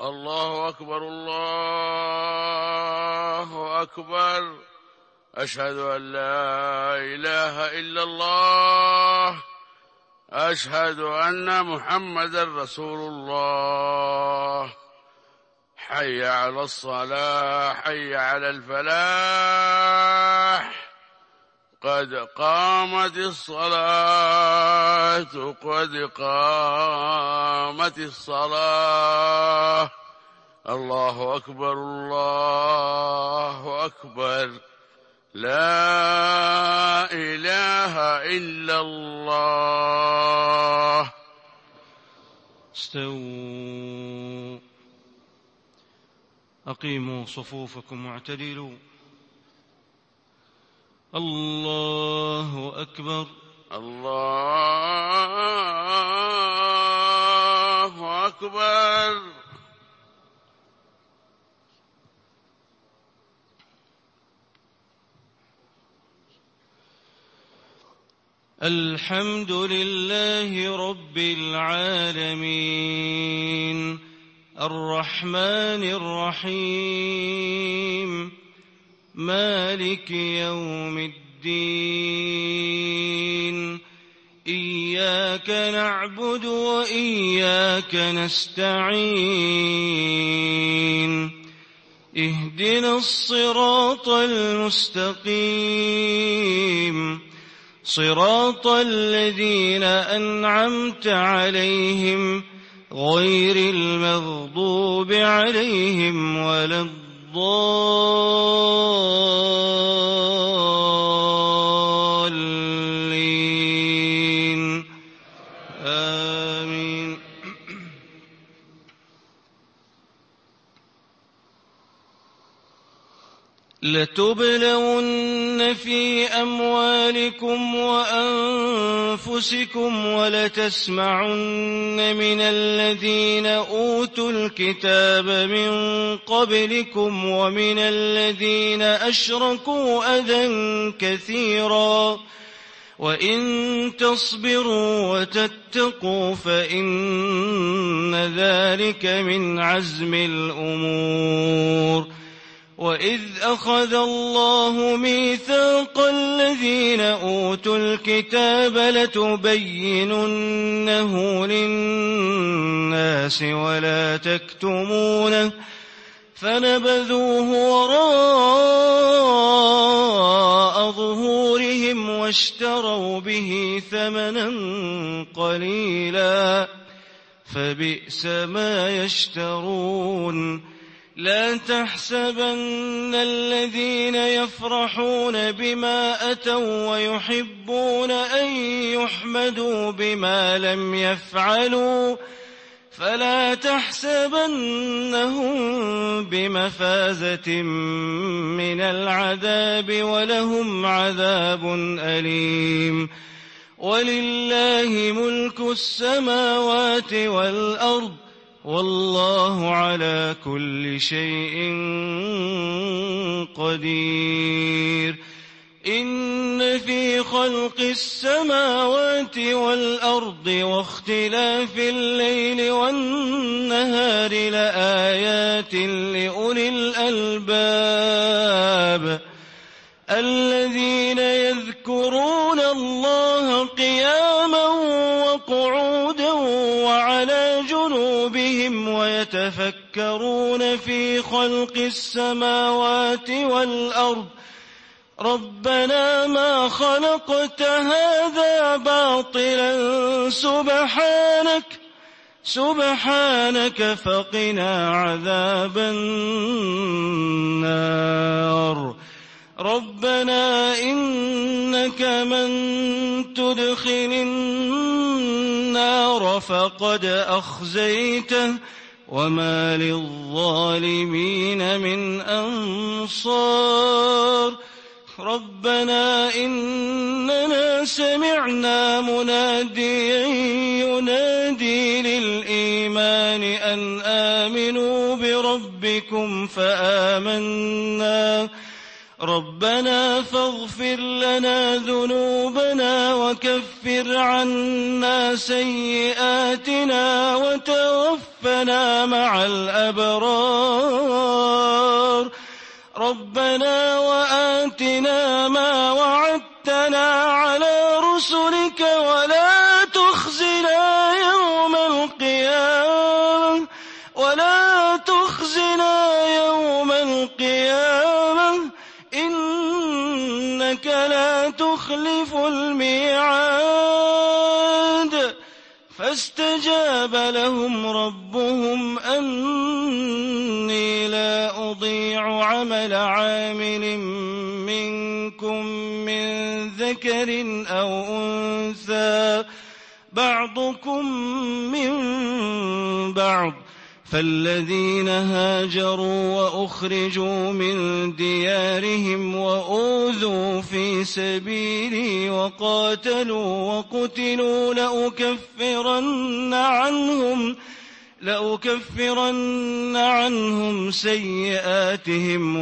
الله أكبر الله أكبر. أشهد أن لا إله إلا الله. أشهد أن محمدا رسول الله. حي على الصلاة حي على الفلاح. قد قامت الصلاة قد قامت الصلاة. الله أكبر الله أكبر. لا إله إلا الله. استووا. أقيموا صفوفكم واعتدلوا. الله أكبر. الله أكبر. الحمد لله رب العالمين الرحمن الرحيم مالك يوم الدين. إياك نعبد وإياك نستعين. اهدنا الصراط المستقيم صراط الذين أنعمت عليهم غير المغضوب عليهم ولا الضالين. آمين. لتبلون في أموالكم وأنفسكم ولتسمعن من الذين أوتوا الكتاب من قبلكم ومن الذين أشركوا أذى كثيرا وإن تصبروا وتتقوا فإن ذلك من عزم الأمور. وإذ أخذ الله ميثاق الذين أوتوا الكتاب لتبيننه للناس ولا تكتمونه فنبذوه وراء ظهورهم واشتروا به ثمنا قليلا فبئس ما يشترون. لا تحسبن الذين يفرحون بما أتوا ويحبون أن يحمدوا بما لم يفعلوا فلا تحسبنهم بمفازة من العذاب ولهم عذاب أليم. ولله ملك السماوات والأرض والله على كل شيء قدير. إن في خلق السماوات والأرض واختلاف الليل والنهار لآيات لأولي الألباب الذين يذكرون الله قياما وقعودا وعلى جنوبهم ويتفكرون في خلق السماوات والأرض ربنا ما خلقت هذا باطلا سبحانك فقنا عذاب النار. ربنا إنك من تدخل النار فقد أخزيته وما للظالمين من أنصار. ربنا إننا سمعنا مناديا ينادي للإيمان أن آمنوا بربكم فآمنا. ربنا فاغفر لنا ذنوبنا وكفر عنا سيئاتنا وتوفنا وتوفنا مع الأبرار ربنا وآتنا ما وعدتنا على رسلك ولا تخزنا يوم القيامة إنك لا تخلف الميعاد فاستجاب لهم ربهم أني لا أضيع عمل عامل منكم من ذكر أو أنثى بعضكم من بعض فالذين هاجروا وأخرجوا من ديارهم وأوذوا في سبيلي وقاتلوا وقتلوا لأكفرن عنهم سيئاتهم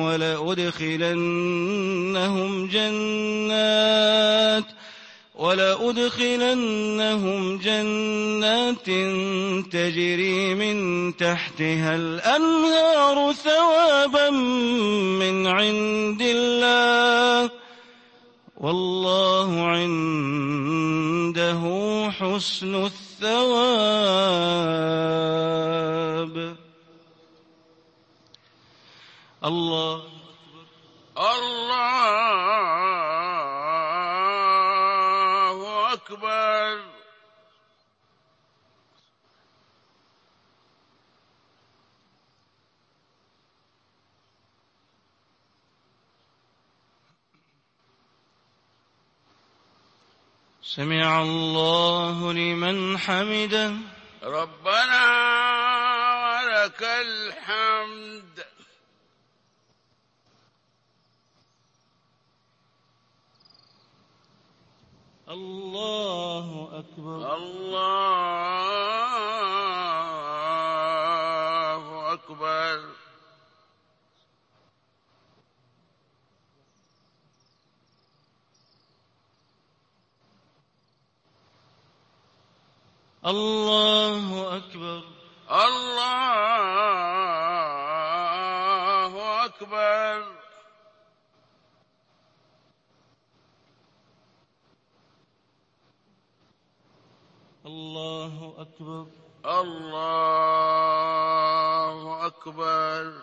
ولأدخلنهم جنات تجري من تحتها الأنهار ثوابا من عند الله والله عنده حسن الثواب. الله أكبر. سمع الله لمن حمده. ربنا ولك الحمد. الله أكبر. الله أكبر. الله أكبر. الله أكبر. الله أكبر. الله أكبر.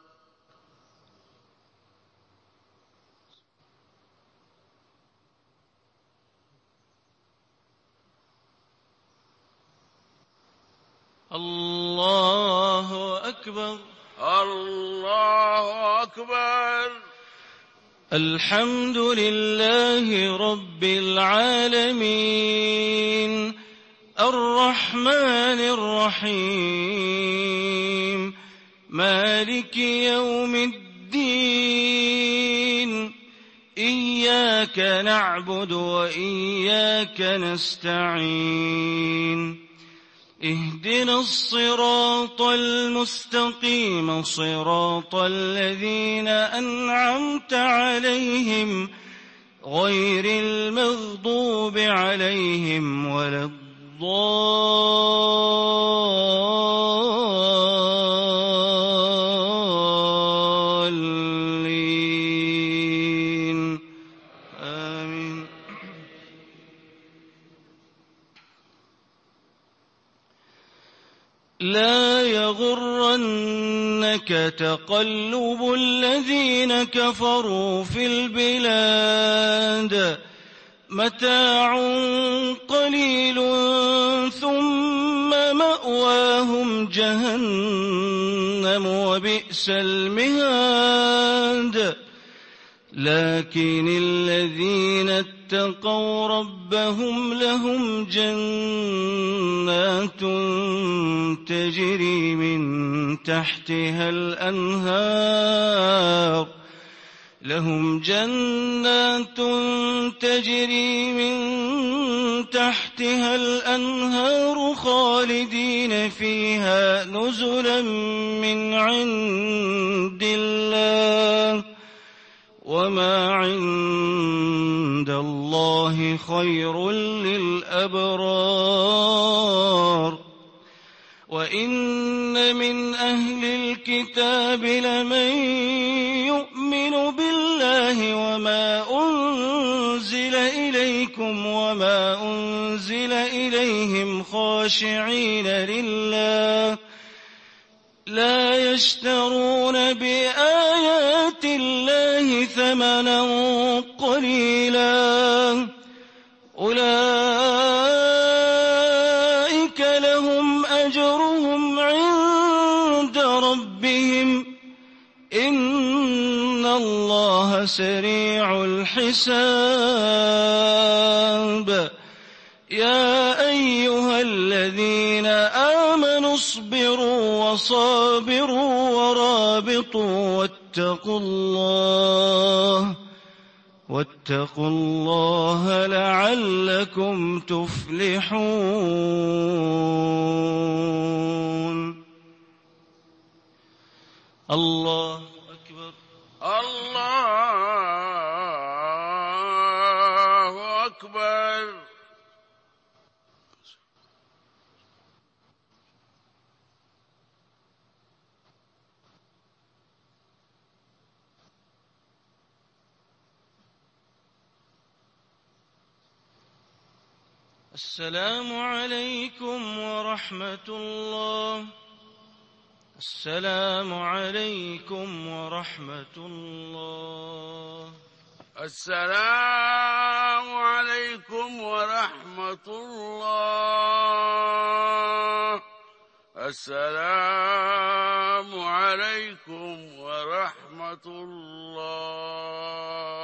الله أكبر. الله أكبر. الحمد لله رب العالمين الرحمن الرحيم مالك يوم الدين إياك نعبد وإياك نستعين اهدنا الصراط المستقيم صراط الذين أنعمت عليهم غير المغضوب عليهم ولا الضالين آمين. لا يغرنك تقلب الذين كفروا في البلاد متاع قليل ثم مأواهم جهنم وبئس المهاد. لكن الذين اتقوا ربهم لهم جنات تجري من تحتها الأنهار خالدين فيها نزلا من عند الله وما عند الله خير للأبرار. وإن وإن من أهل الكتاب لمن يؤمن بالله وما أنزل إليكم وما أنزل إليهم خاشعين لله لا يشترون بآيات الله ثمنا قليلا أولئك لهم أجرهم عند ربهم إن الله سريع الحساب يا أيها الذين آمنوا اصبروا وصابروا ورابطوا واتقوا الله لعلكم تفلحون. الله أكبر. الله أكبر. السلام عليكم ورحمة الله. السلام عليكم ورحمة الله. السلام عليكم ورحمة الله. السلام عليكم ورحمة الله.